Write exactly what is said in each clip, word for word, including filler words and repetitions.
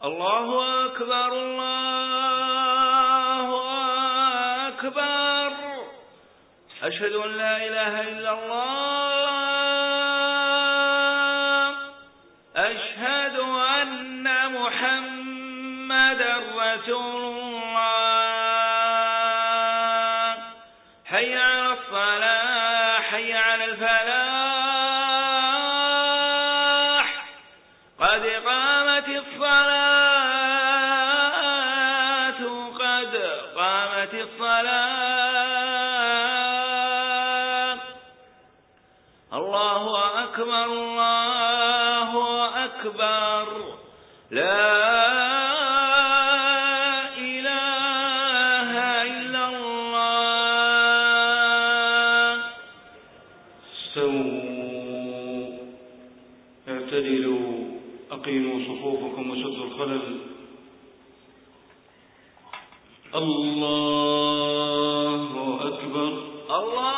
الله أكبر الله أكبر أشهد أن لا إله إلا الله أشهد أن محمدا رسول الله حي على الصلاة حي على الفلاح قد قامت الصلاة قد قامت الصلاة الله أكبر الله أكبر لا إله إلا الله استووا اعتدلوا أقيموا صفوفكم وسدوا الخلل الله أكبر الله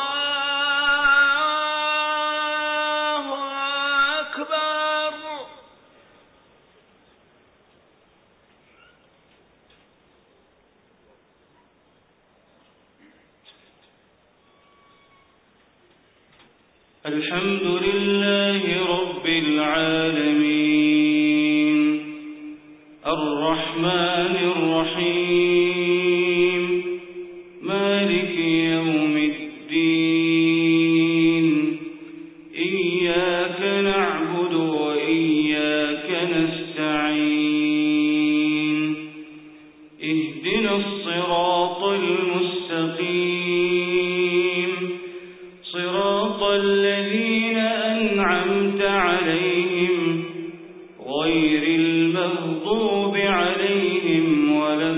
أكبر الحمد لله رب العالمين الرحمن الرحيم مالك يوم الدين إياك نعبد وإياك نستعين اهدنا الصراط المستقيم صراط الذين أنعمت عليهم غير المغضوب عليهم ولا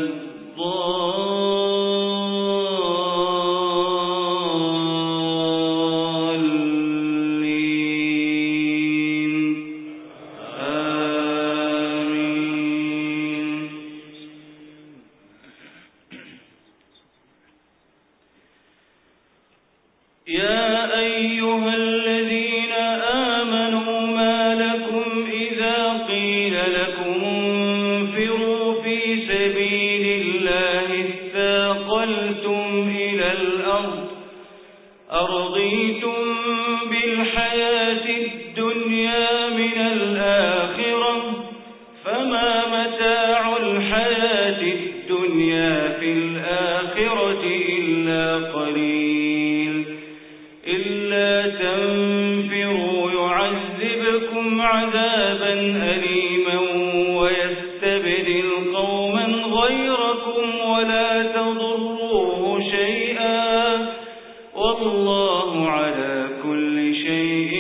الضالين آمين. يا أيها الذين آمنوا ما لكم إذا قيل لكم انفروا في سبيل الله اثاقلتم إلى الأرض أرضيتم بالحياة الدنيا من الآخرة فما متاع الحياة الدنيا في الآخرة إلا قليل إلا تنفروا يعذبكم عذابا أليما ويستبدل قوما غيركم ولا تضروه شيئا والله على كل شيء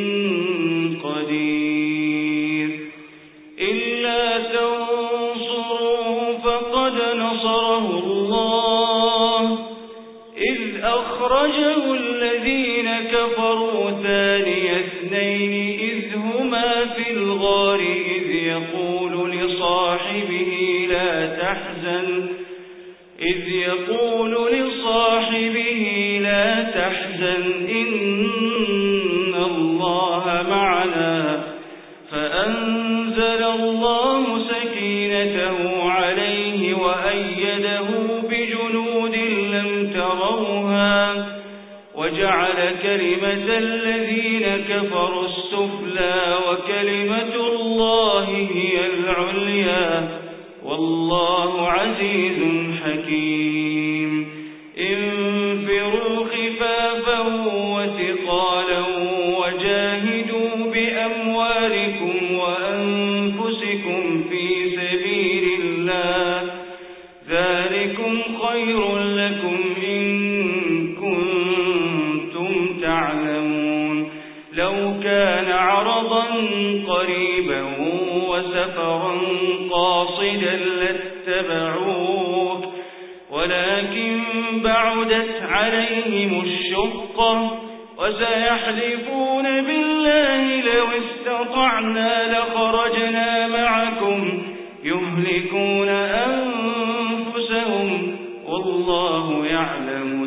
قدير إلا تنصروه فقد نصره الله إذ أخرجه الذين كفروا ثاني اثنين إذ هما في الغار إذ يقول لصاحبه لا تحزن إذ يقول لصاحبه لا تحزن إن الله معنا فأنزل الله سكينته عليه وأيده بجنود لم تروها وجعل كلمة الذين كفروا السفلى وكلمة الله هي العليا والله عزيز حكيم انفروا خفافا وثقالا وجاهدوا بأموالكم وأنفسكم في سبيل الله ذلكم خير لكم إن كنتم تعلمون لو كان عرضا قريبا وسفرا قاصدا لاتبعوك ولكن بعدت عليهم الشقة وسيحلفون بالله لو استطعنا لخرجنا معكم يهلكون أنفسهم والله يعلم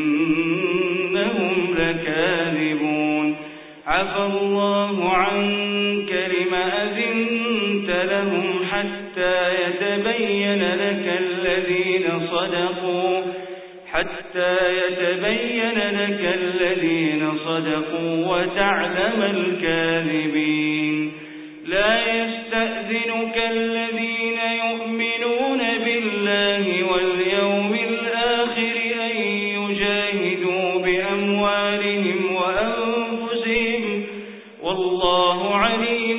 إنهم لكاذبون عفى الله عنك لم أذنت لهم حتى حتى يتبين لك الذين صدقوا حتى يتبين لك الذين صدقوا وتعلم الكاذبين. لا يستأذنك الذين يؤمنون بالله واليوم الآخر أن يجاهدوا بأموالهم وأنفسهم والله عليم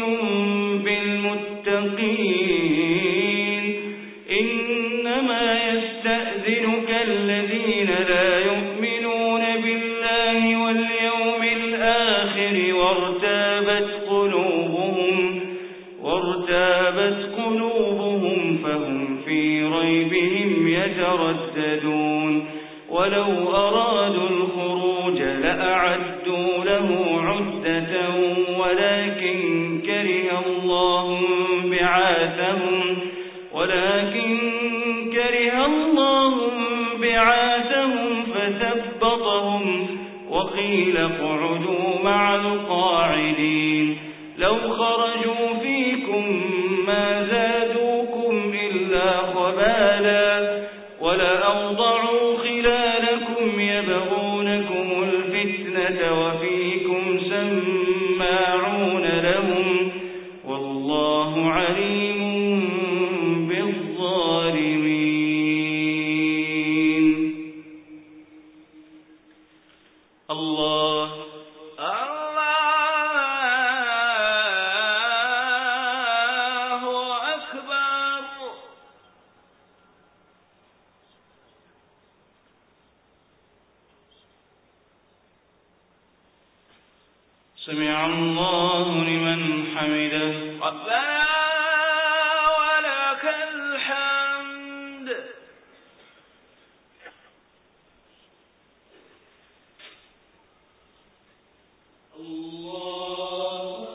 بالمتقين. إنما يستأذنك الذين لا يؤمنون بالله واليوم الآخر وارتابت قلوبهم وارتابت قلوبهم فهم في ريبهم يترددون. ولو أرادوا الخروج لأعدوا له عدة ولكن كره الله بعاثهم ولكن كره الله بعاثهم فثبطهم وقيل اقعدوا مع القاعدين. لو خرجوا فيكم ما زادوكم إلا خبالا ولأوضعوا خلالكم يبغونكم الفتنة وفيكم سماعون لهم والله عليم بالظالمين. الله سمع الله لمن حمده. ربنا ولك الحمد. الله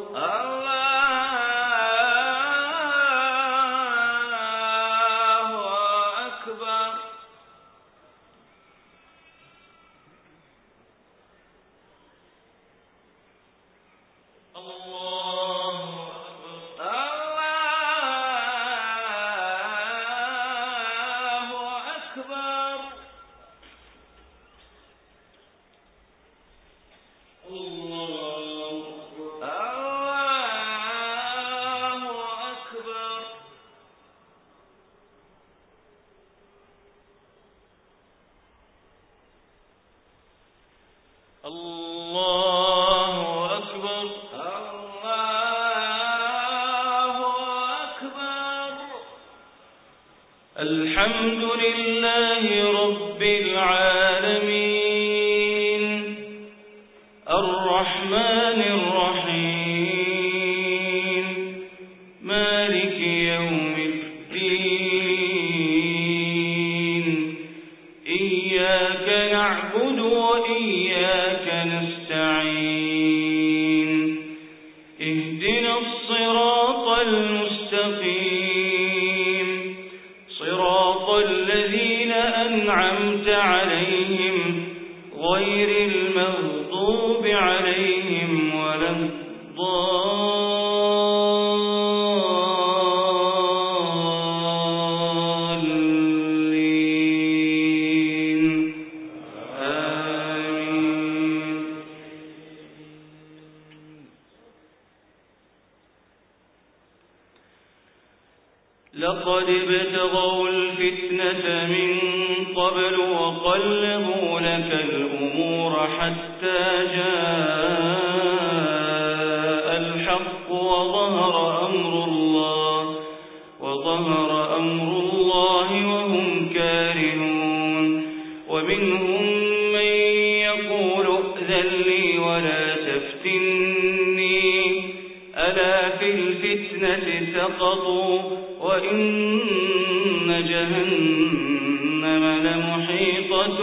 أكبر. الله أكبر. الله أكبر. الحمد لله رب العالمين الرحمن الرحيم مالك يوم الدين. إياك نعبد وإياك نستعين. اهدنا الصراط المستقيم صراط الذين أنعمت عليهم غير المغضوب عليهم ولا الضالين. آمين. لقد ابتغوا الفتنة من قبل وقلبوا لك الأمور حتى جاء الحق وظهر أمر الله وظهر أمر الله وهم كارهون. ومنهم من يقول ائذن لي ولا تفتني ألا في الفتنة سقطوا وإن جهنم لمحيطة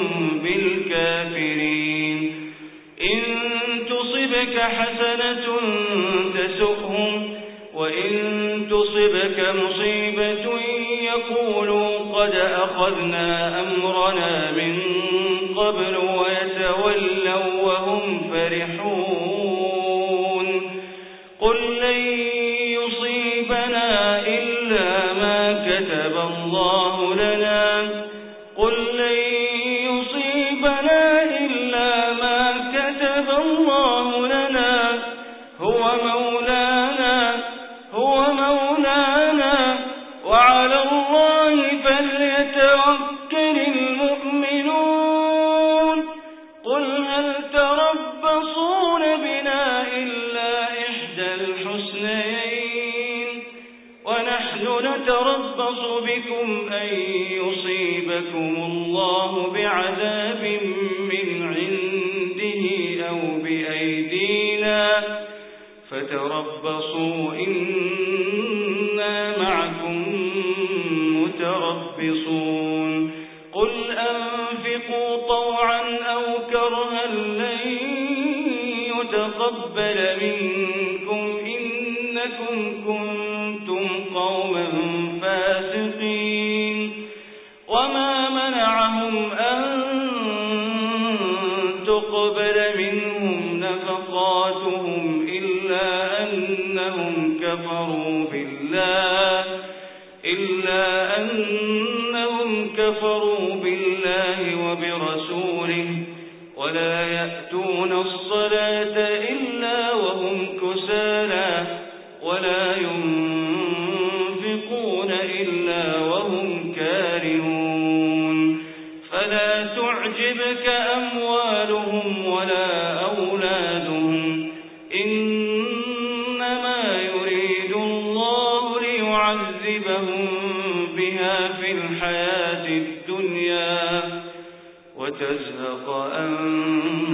بالكافرين. إن تصبك حسنة تسؤهم وإن تصبك مصيبة يقولوا قد أخذنا أمرنا من قبل ويتولوا وهم فرحون. قل لن يصيبنا إلا الله لنا قل لن يصيبنا إلا ما كتب الله لنا هو مولانا هو مولانا وعلى الله فليتوكل المؤمنون قل هل تربصون بنا إلا إحدى الحسنيين ونحن نتربص بكم أن يصيبكم الله بعذاب من عنده أو بأيدينا فتربصوا إنا معكم متربصون قل أنفقوا طوعا أو كرها لن يتقبل منكم إنكم كنتم قوما فاسقين وما منعهم أن تقبل منهم نفقاتهم إلا أنهم كفروا بالله إلا أنهم كفروا بالله وبرسوله ولا يأتون الصلاة إلا وهم كسالى ولا ينفقون إلا وهم كارهون فلا تعجبك أموالهم ولا أولادهم إنما يريد الله ليعذبهم بها في الحياة الدنيا وتزهق أنفسهم